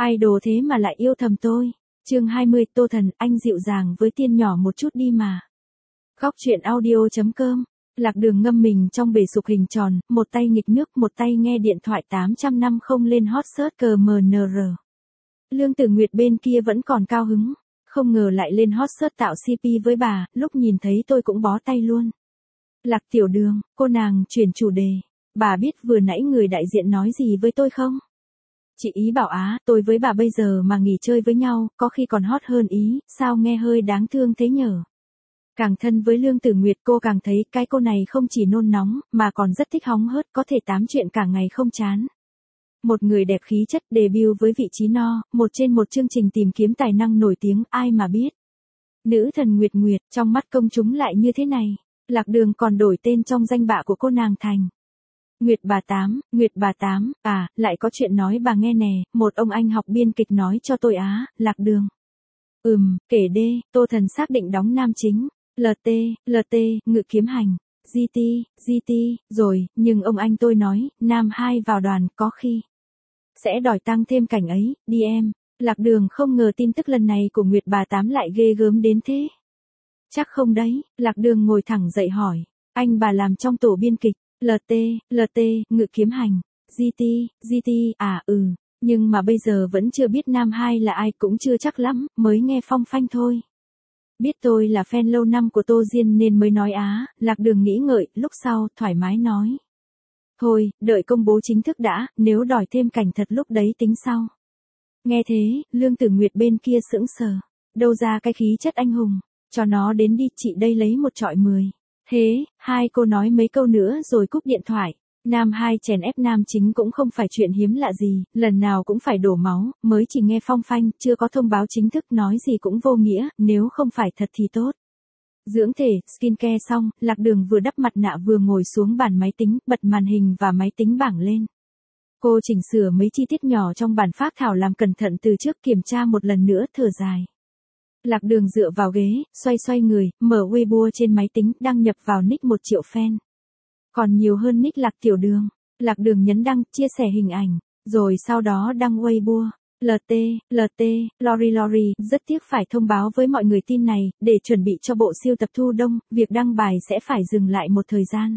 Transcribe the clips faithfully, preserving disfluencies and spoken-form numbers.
Idol thế mà lại yêu thầm tôi. Chương hai mươi, Tô Thần, anh dịu dàng với Tiên nhỏ một chút đi mà. Góc truyện audio chấm com. Lạc Đường ngâm mình trong bể sục hình tròn, một tay nghịch nước, một tay nghe điện thoại tám trăm năm mươi lên hot search cờ em en rờ. Lương Tử Nguyệt bên kia vẫn còn cao hứng, không ngờ lại lên hot search tạo xê pê với bà, lúc nhìn thấy tôi cũng bó tay luôn. Lạc tiểu đường, cô nàng chuyển chủ đề. Bà biết vừa nãy người đại diện nói gì với tôi không? Chị ý bảo á, tôi với bà bây giờ mà nghỉ chơi với nhau, có khi còn hot hơn ý, sao nghe hơi đáng thương thế nhở? Càng thân với Lương Tử Nguyệt cô càng thấy cái cô này không chỉ nôn nóng, mà còn rất thích hóng hớt, có thể tám chuyện cả ngày không chán. Một người đẹp khí chất debut với vị trí no, một trên một chương trình tìm kiếm tài năng nổi tiếng, ai mà biết. Nữ thần Nguyệt Nguyệt, trong mắt công chúng lại như thế này. Lạc Đường còn đổi tên trong danh bạ của cô nàng thành Nguyệt bà Tám, Nguyệt bà Tám, à, lại có chuyện nói bà nghe nè, một ông anh học biên kịch nói cho tôi á, Lạc Đường. Ừm, kể đê, Tô Thần xác định đóng nam chính, lờ tê, lờ tê, Ngự Kiếm Hành, giê tê, giê tê, rồi, nhưng ông anh tôi nói, nam hai vào đoàn, có khi sẽ đòi tăng thêm cảnh ấy, đi em. Lạc Đường không ngờ tin tức lần này của Nguyệt bà Tám lại ghê gớm đến thế. Chắc không đấy, Lạc Đường ngồi thẳng dậy hỏi, anh bà làm trong tổ biên kịch, lờ tê, lờ tê, Ngự Kiếm Hành, giê tê, giê tê, à ừ, nhưng mà bây giờ vẫn chưa biết nam hai là ai cũng chưa chắc lắm, mới nghe phong phanh thôi. Biết tôi là fan lâu năm của Tô Diên nên mới nói á, Lạc Đường nghĩ ngợi, lúc sau, thoải mái nói. Thôi, đợi công bố chính thức đã, nếu đòi thêm cảnh thật lúc đấy tính sau. Nghe thế, Lương Tử Nguyệt bên kia sững sờ, đâu ra cái khí chất anh hùng, cho nó đến đi, chị đây lấy một trọi mười. Thế, hai cô nói mấy câu nữa rồi cúp điện thoại. Nam hai chèn ép nam chính cũng không phải chuyện hiếm lạ gì, lần nào cũng phải đổ máu, mới chỉ nghe phong phanh, chưa có thông báo chính thức, nói gì cũng vô nghĩa, nếu không phải thật thì tốt. Dưỡng thể, skincare xong, Lạc Đường vừa đắp mặt nạ vừa ngồi xuống bàn máy tính, bật màn hình và máy tính bảng lên. Cô chỉnh sửa mấy chi tiết nhỏ trong bản phác thảo làm cẩn thận từ trước, kiểm tra một lần nữa, thở dài. Lạc Đường dựa vào ghế, xoay xoay người, mở Weibo trên máy tính, đăng nhập vào nick một triệu fan. Còn nhiều hơn nick Lạc Tiểu Đường. Lạc Đường nhấn đăng, chia sẻ hình ảnh, rồi sau đó đăng Weibo. lờ tê, lờ tê, Lori Lori, rất tiếc phải thông báo với mọi người tin này, để chuẩn bị cho bộ siêu tập thu đông, việc đăng bài sẽ phải dừng lại một thời gian.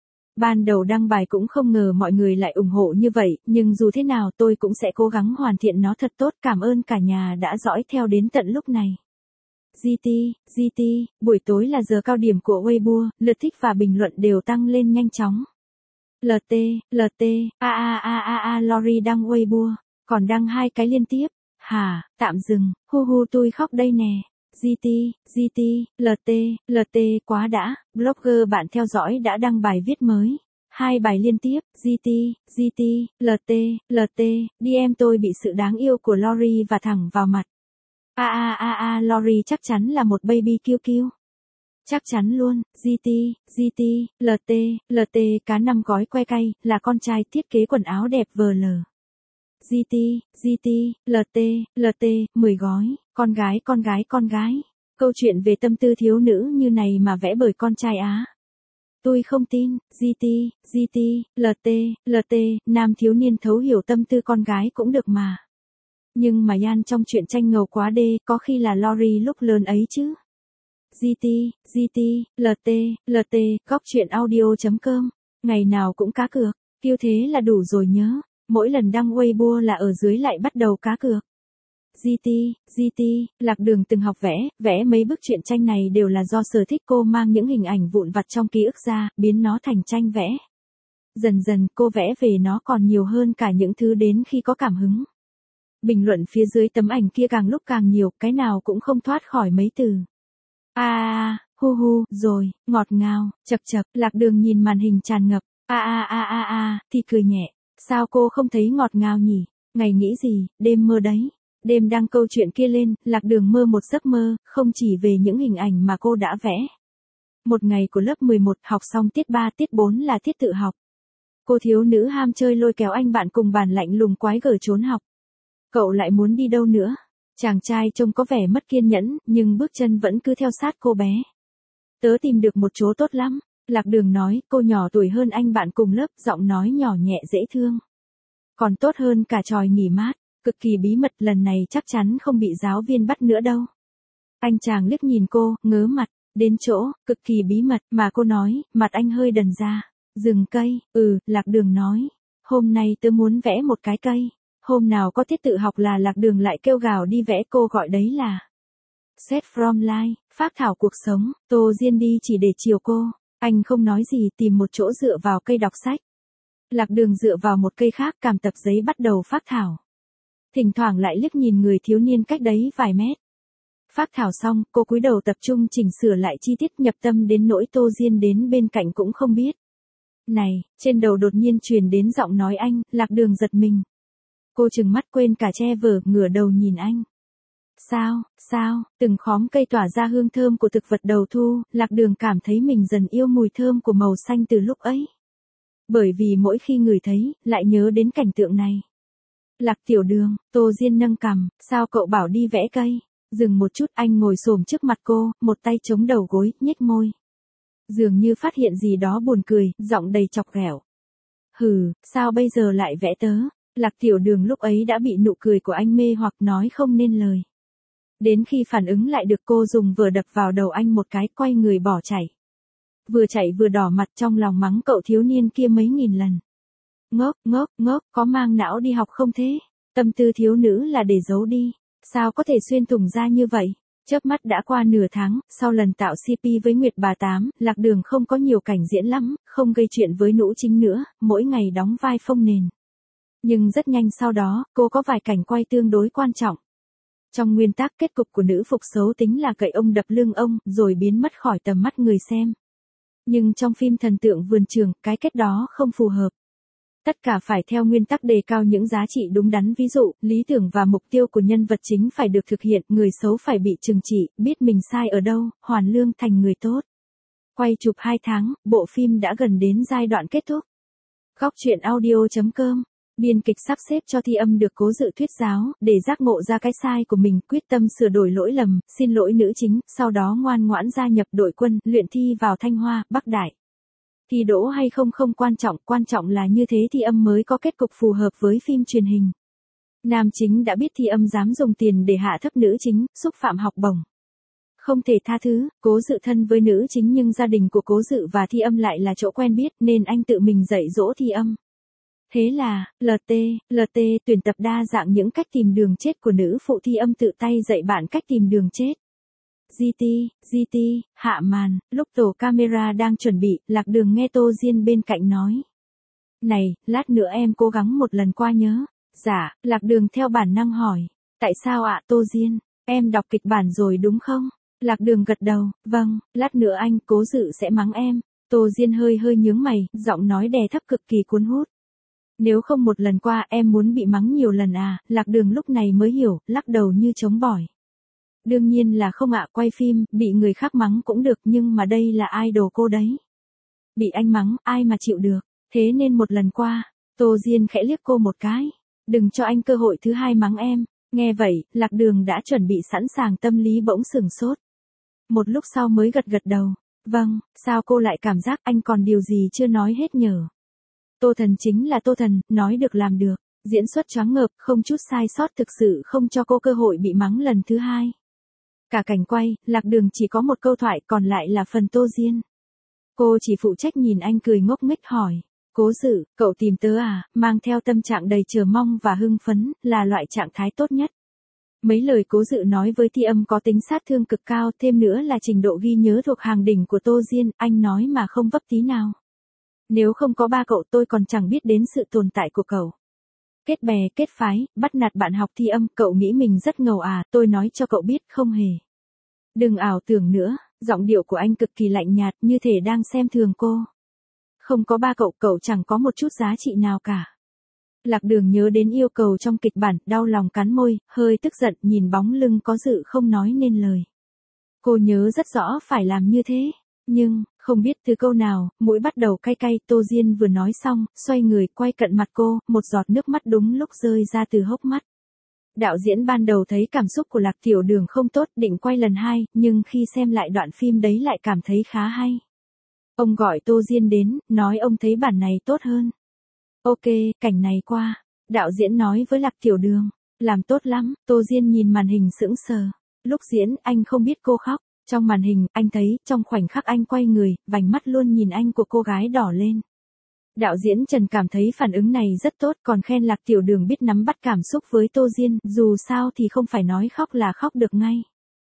Ban đầu đăng bài cũng không ngờ mọi người lại ủng hộ như vậy, nhưng dù thế nào tôi cũng sẽ cố gắng hoàn thiện nó thật tốt, cảm ơn cả nhà đã dõi theo đến tận lúc này. giê tê, giê tê, buổi tối là giờ cao điểm của Weibo, lượt thích và bình luận đều tăng lên nhanh chóng. lờ tê, lờ tê, a a a a a Lori đăng Weibo, còn đăng hai cái liên tiếp. Hả, tạm dừng, hu hu tôi khóc đây nè. giê tê, giê tê, lờ tê, lờ tê, quá đã, blogger bạn theo dõi đã đăng bài viết mới. Hai bài liên tiếp, giê tê, giê tê, lờ tê, lờ tê, đi em tôi bị sự đáng yêu của Lori và thẳng vào mặt. A a a a Lori chắc chắn là một baby kiêu kiêu. Chắc chắn luôn, giê tê, giê tê, lờ tê, lờ tê, cá năm gói que cay, là con trai thiết kế quần áo đẹp vờ lờ. giê tê, giê tê, lờ tê, lờ tê, mười gói, con gái con gái con gái. Câu chuyện về tâm tư thiếu nữ như này mà vẽ bởi con trai Á. Tôi không tin, giê tê, giê tê, lờ tê, lờ tê, nam thiếu niên thấu hiểu tâm tư con gái cũng được mà. Nhưng mà Yan trong chuyện tranh ngầu quá đê, có khi là Lori lúc lớn ấy chứ. giê tê, giê tê, lờ tê, lờ tê, góc truyện audio chấm com. Ngày nào cũng cá cược, tiêu thế là đủ rồi nhớ. Mỗi lần đăng Weibo là ở dưới lại bắt đầu cá cược. giê tê, giê tê, Lạc Đường từng học vẽ, vẽ mấy bức truyện tranh này đều là do sở thích cô mang những hình ảnh vụn vặt trong ký ức ra, biến nó thành tranh vẽ. Dần dần cô vẽ về nó còn nhiều hơn cả những thứ đến khi có cảm hứng. Bình luận phía dưới tấm ảnh kia càng lúc càng nhiều, cái nào cũng không thoát khỏi mấy từ. A a a, hu hu, rồi, ngọt ngào, chập chập, Lạc Đường nhìn màn hình tràn ngập. A a a a a, thì cười nhẹ. Sao cô không thấy ngọt ngào nhỉ? Ngày nghĩ gì, đêm mơ đấy. Đêm đăng câu chuyện kia lên, Lạc Đường mơ một giấc mơ, không chỉ về những hình ảnh mà cô đã vẽ. Một ngày của lớp mười một, học xong tiết ba, tiết bốn là tiết tự học. Cô thiếu nữ ham chơi lôi kéo anh bạn cùng bàn lạnh lùng quái gở trốn học. Cậu lại muốn đi đâu nữa? Chàng trai trông có vẻ mất kiên nhẫn, nhưng bước chân vẫn cứ theo sát cô bé. Tớ tìm được một chỗ tốt lắm. Lạc Đường nói, cô nhỏ tuổi hơn anh bạn cùng lớp, giọng nói nhỏ nhẹ dễ thương. Còn tốt hơn cả tròi nghỉ mát. cực kỳ bí mật, lần này chắc chắn không bị giáo viên bắt nữa đâu. Anh chàng liếc nhìn cô, ngớ mặt, đến chỗ, cực kỳ bí mật, mà cô nói, mặt anh hơi đần ra. Rừng cây, ừ, Lạc Đường nói. Hôm nay tớ muốn vẽ một cái cây. Hôm nào có tiết tự học là Lạc Đường lại kêu gào đi vẽ, cô gọi đấy là Set from life, phác thảo cuộc sống. Tô Diên đi chỉ để chiều cô. Anh không nói gì, tìm một chỗ dựa vào cây đọc sách. Lạc Đường dựa vào một cây khác, cầm tập giấy bắt đầu phác thảo. Thỉnh thoảng lại liếc nhìn người thiếu niên cách đấy vài mét. Phác thảo xong, cô cúi đầu tập trung chỉnh sửa lại chi tiết, nhập tâm đến nỗi Tô Diên đến bên cạnh cũng không biết. Này, trên đầu đột nhiên truyền đến giọng nói anh. Lạc Đường giật mình. Cô trừng mắt quên cả che vở, ngửa đầu nhìn anh. Sao, sao, từng khóm cây tỏa ra hương thơm của thực vật đầu thu, Lạc Đường cảm thấy mình dần yêu mùi thơm của màu xanh từ lúc ấy. Bởi vì mỗi khi ngửi thấy, lại nhớ đến cảnh tượng này. Lạc Tiểu Đường, Tô Diên nâng cằm, sao cậu bảo đi vẽ cây? Dừng một chút, anh ngồi xổm trước mặt cô, một tay chống đầu gối, nhếch môi. Dường như phát hiện gì đó buồn cười, giọng đầy chọc ghẹo. Hừ, sao bây giờ lại vẽ tớ? Lạc Tiểu Đường lúc ấy đã bị nụ cười của anh mê hoặc, nói không nên lời. Đến khi phản ứng lại được, cô dùng vở đập vào đầu anh một cái, quay người bỏ chạy. Vừa chạy vừa đỏ mặt, trong lòng mắng cậu thiếu niên kia mấy nghìn lần. Ngốc, ngốc, ngốc, có mang não đi học không thế? Tâm tư thiếu nữ là để giấu đi. Sao có thể xuyên thủng ra như vậy? Chớp mắt đã qua nửa tháng, sau lần tạo xê pê với Nguyệt Bà Tám, Lạc Đường không có nhiều cảnh diễn lắm, không gây chuyện với nữ chính nữa, mỗi ngày đóng vai phông nền. Nhưng rất nhanh sau đó, cô có vài cảnh quay tương đối quan trọng. Trong nguyên tắc, kết cục của nữ phục xấu tính là cậy ông đập lưng ông, rồi biến mất khỏi tầm mắt người xem. Nhưng trong phim Thần Tượng Vườn Trường, cái kết đó không phù hợp. Tất cả phải theo nguyên tắc đề cao những giá trị đúng đắn, ví dụ, lý tưởng và mục tiêu của nhân vật chính phải được thực hiện, người xấu phải bị trừng trị, biết mình sai ở đâu, hoàn lương thành người tốt. Quay chụp hai tháng, bộ phim đã gần đến giai đoạn kết thúc. Góc truyện audio chấm com, biên kịch sắp xếp cho thi âm được Cố Dự thuyết giáo, để giác ngộ ra cái sai của mình, quyết tâm sửa đổi lỗi lầm, xin lỗi nữ chính, sau đó ngoan ngoãn gia nhập đội quân, luyện thi vào Thanh Hoa, Bắc Đại. Thi đỗ hay không không quan trọng, quan trọng là như thế thi âm mới có kết cục phù hợp với phim truyền hình. Nam chính đã biết thi âm dám dùng tiền để hạ thấp nữ chính, xúc phạm học bổng. Không thể tha thứ, Cố Dự thân với nữ chính nhưng gia đình của Cố Dự và thi âm lại là chỗ quen biết nên anh tự mình dạy dỗ thi âm. Thế là, lờ tê, lờ tê tuyển tập đa dạng những cách tìm đường chết của nữ phụ, thi âm tự tay dạy bạn cách tìm đường chết. giê tê, giê tê, hạ màn, lúc tổ camera đang chuẩn bị, Lạc Đường nghe Tô Diên bên cạnh nói. Này, lát nữa em cố gắng một lần qua nhớ. Dạ, Lạc Đường theo bản năng hỏi. Tại sao ạ Tô Diên? Em đọc kịch bản rồi đúng không? Lạc Đường gật đầu, vâng, lát nữa anh, Cố Dự sẽ mắng em. Tô Diên hơi hơi nhướng mày, giọng nói đè thấp cực kỳ cuốn hút. Nếu không một lần qua em muốn bị mắng nhiều lần à? Lạc Đường lúc này mới hiểu, lắc đầu như chống bỏi. Đương nhiên là không ạ, quay phim, bị người khác mắng cũng được nhưng mà đây là idol cô đấy. Bị anh mắng, ai mà chịu được, thế nên một lần qua, Tô Diên khẽ liếc cô một cái. Đừng cho anh cơ hội thứ hai mắng em. Nghe vậy, Lạc Đường đã chuẩn bị sẵn sàng, tâm lý bỗng sửng sốt. Một lúc sau mới gật gật đầu. Vâng, sao cô lại cảm giác anh còn điều gì chưa nói hết nhở? Tô Thần chính là Tô Thần, nói được làm được, diễn xuất choáng ngợp, không chút sai sót, thực sự không cho cô cơ hội bị mắng lần thứ hai. Cả cảnh quay, Lạc Đường chỉ có một câu thoại, còn lại là phần Tô Diên. Cô chỉ phụ trách nhìn anh cười ngốc nghếch hỏi. Cố Dự, cậu tìm tớ à? Mang theo tâm trạng đầy chờ mong và hưng phấn, là loại trạng thái tốt nhất. Mấy lời Cố Dự nói với thi âm có tính sát thương cực cao, thêm nữa là trình độ ghi nhớ thuộc hàng đỉnh của Tô Diên, anh nói mà không vấp tí nào. Nếu không có ba cậu tôi còn chẳng biết đến sự tồn tại của cậu. Kết bè, kết phái, bắt nạt bạn học thi âm, cậu nghĩ mình rất ngầu à, tôi nói cho cậu biết không hề. Đừng ảo tưởng nữa, giọng điệu của anh cực kỳ lạnh nhạt, như thể đang xem thường cô. Không có ba cậu, cậu chẳng có một chút giá trị nào cả. Lạc Đường nhớ đến yêu cầu trong kịch bản, đau lòng cắn môi, hơi tức giận, nhìn bóng lưng Có Dự không nói nên lời. Cô nhớ rất rõ phải làm như thế, nhưng, không biết từ câu nào, mũi bắt đầu cay cay. Tô Diên vừa nói xong, xoay người quay cận mặt cô, một giọt nước mắt đúng lúc rơi ra từ hốc mắt. Đạo diễn ban đầu thấy cảm xúc của Lạc Tiểu Đường không tốt, định quay lần hai, nhưng khi xem lại đoạn phim đấy lại cảm thấy khá hay. Ông gọi Tô Diên đến, nói ông thấy bản này tốt hơn. Ok, cảnh này qua. Đạo diễn nói với Lạc Tiểu Đường. Làm tốt lắm, Tô Diên nhìn màn hình sững sờ. Lúc diễn, anh không biết cô khóc. Trong màn hình, anh thấy, trong khoảnh khắc anh quay người, vành mắt luôn nhìn anh của cô gái đỏ lên. Đạo diễn Trần cảm thấy phản ứng này rất tốt, còn khen Lạc Tiểu Đường biết nắm bắt cảm xúc với Tô Diên, dù sao thì không phải nói khóc là khóc được ngay.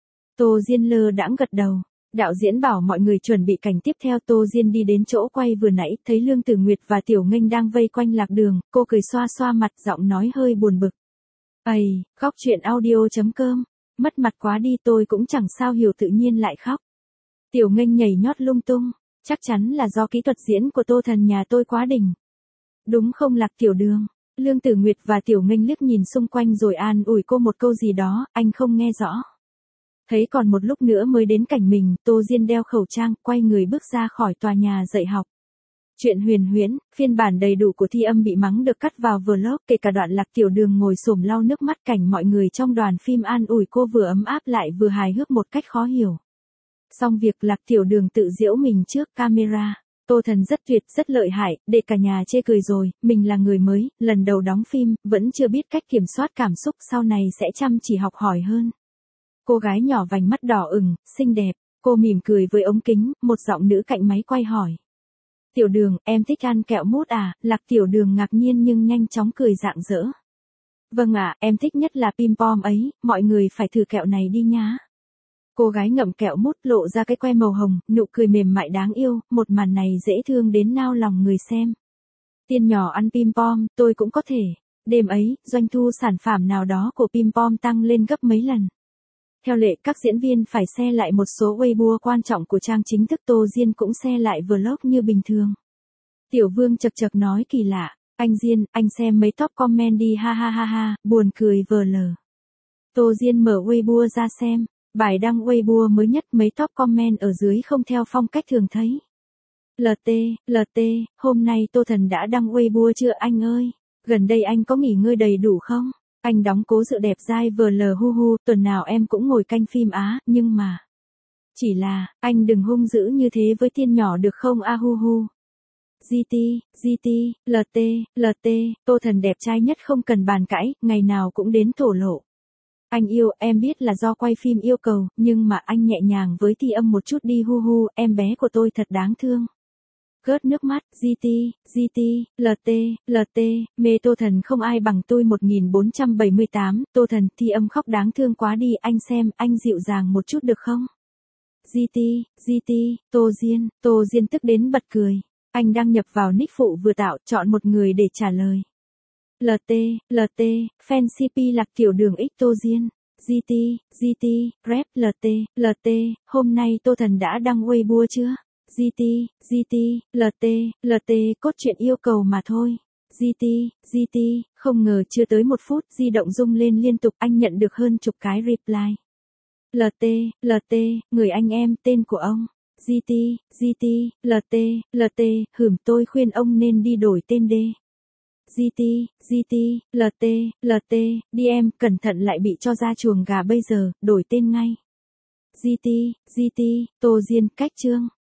Tô Diên lơ đãng gật đầu. Đạo diễn bảo mọi người chuẩn bị cảnh tiếp theo. Tô Diên đi đến chỗ quay vừa nãy, thấy Lương Tử Nguyệt và Tiểu Nghênh đang vây quanh Lạc Đường, cô cười xoa xoa mặt, giọng nói hơi buồn bực. Ây, khóc chuyện audio.com, mất mặt quá đi, tôi cũng chẳng sao hiểu tự nhiên lại khóc. Tiểu Nghênh nhảy nhót lung tung, chắc chắn là do kỹ thuật diễn của Tô Thần nhà tôi quá đỉnh. Đúng không Lạc Tiểu Đường? Lương Tử Nguyệt và Tiểu Nghênh liếc nhìn xung quanh rồi an ủi cô một câu gì đó, anh không nghe rõ. Thấy còn một lúc nữa mới đến cảnh mình, Tô Diên đeo khẩu trang, quay người bước ra khỏi tòa nhà dạy học. Chuyện huyền huyễn, phiên bản đầy đủ của thi âm bị mắng được cắt vào vlog, kể cả đoạn Lạc Tiểu Đường ngồi xổm lau nước mắt, cảnh mọi người trong đoàn phim an ủi cô vừa ấm áp lại vừa hài hước một cách khó hiểu. Xong việc Lạc Tiểu Đường tự giễu mình trước camera. Tô Thần rất tuyệt, rất lợi hại, để cả nhà chê cười rồi, mình là người mới, lần đầu đóng phim, vẫn chưa biết cách kiểm soát cảm xúc, sau này sẽ chăm chỉ học hỏi hơn. Cô gái nhỏ vành mắt đỏ ửng, xinh đẹp, cô mỉm cười với ống kính, một giọng nữ cạnh máy quay hỏi. Tiểu Đường, em thích ăn kẹo mút à? Lạc Tiểu Đường ngạc nhiên nhưng nhanh chóng cười rạng rỡ. Vâng ạ, em thích nhất là pim pom ấy, mọi người phải thử kẹo này đi nhá. Cô gái ngậm kẹo mút lộ ra cái que màu hồng, nụ cười mềm mại đáng yêu, một màn này dễ thương đến nao lòng người xem. Tiên nhỏ ăn pim pom, tôi cũng có thể. Đêm ấy, doanh thu sản phẩm nào đó của pim pom tăng lên gấp mấy lần. Theo lệ, các diễn viên phải share lại một số Weibo quan trọng của trang chính thức. Tô Diên cũng share lại vlog như bình thường. Tiểu Vương chật chật nói kỳ lạ, anh Diên, anh xem mấy top comment đi ha ha ha ha, buồn cười vờ lờ. Tô Diên mở Weibo ra xem, bài đăng Weibo mới nhất, mấy top comment ở dưới không theo phong cách thường thấy. lờ tê, lờ tê, hôm nay Tô Thần đã đăng Weibo chưa anh ơi? Gần đây anh có nghỉ ngơi đầy đủ không? Anh đóng cố sự đẹp dai vờ lờ hu hu, tuần nào em cũng ngồi canh phim á, nhưng mà... Chỉ là, anh đừng hung dữ như thế với Tiên nhỏ được không a hu hu. giê tê, giê tê, lờ tê, lờ tê, Tô Thần đẹp trai nhất không cần bàn cãi, ngày nào cũng đến thổ lộ. Anh yêu, em biết là do quay phim yêu cầu, nhưng mà anh nhẹ nhàng với thi âm một chút đi hu hu, em bé của tôi thật đáng thương. Gớt nước mắt, giê tê, giê tê, lờ tê, lờ tê, mê Tô Thần không ai bằng tôi một nghìn bốn trăm bảy mươi tám, Tô Thần, thi âm khóc đáng thương quá đi, anh xem, anh dịu dàng một chút được không? giê tê, giê tê, Tô Diên, Tô Diên tức đến bật cười. Anh đăng nhập vào nick phụ vừa tạo, chọn một người để trả lời. lờ tê, lờ tê, fan xê pê Lạc Tiểu Đường x Tô Diên. giê tê, giê tê, rep, lờ tê, lờ tê, hôm nay Tô Thần đã đăng Weibo chưa? giê tê, giê tê, lờ tê, lờ tê, cốt truyện yêu cầu mà thôi. giê tê, giê tê, không ngờ chưa tới một phút, di động rung lên liên tục, anh nhận được hơn chục cái reply. lờ tê, lờ tê, người anh em, tên của ông. giê tê, giê tê, lờ tê, lờ tê, hửm tôi khuyên ông nên đi đổi tên đi. giê tê, giê tê, lờ tê, lờ tê, đi em, cẩn thận lại bị cho ra chuồng gà bây giờ, đổi tên ngay. giê tê, giê tê, Tô Diên, cách chương.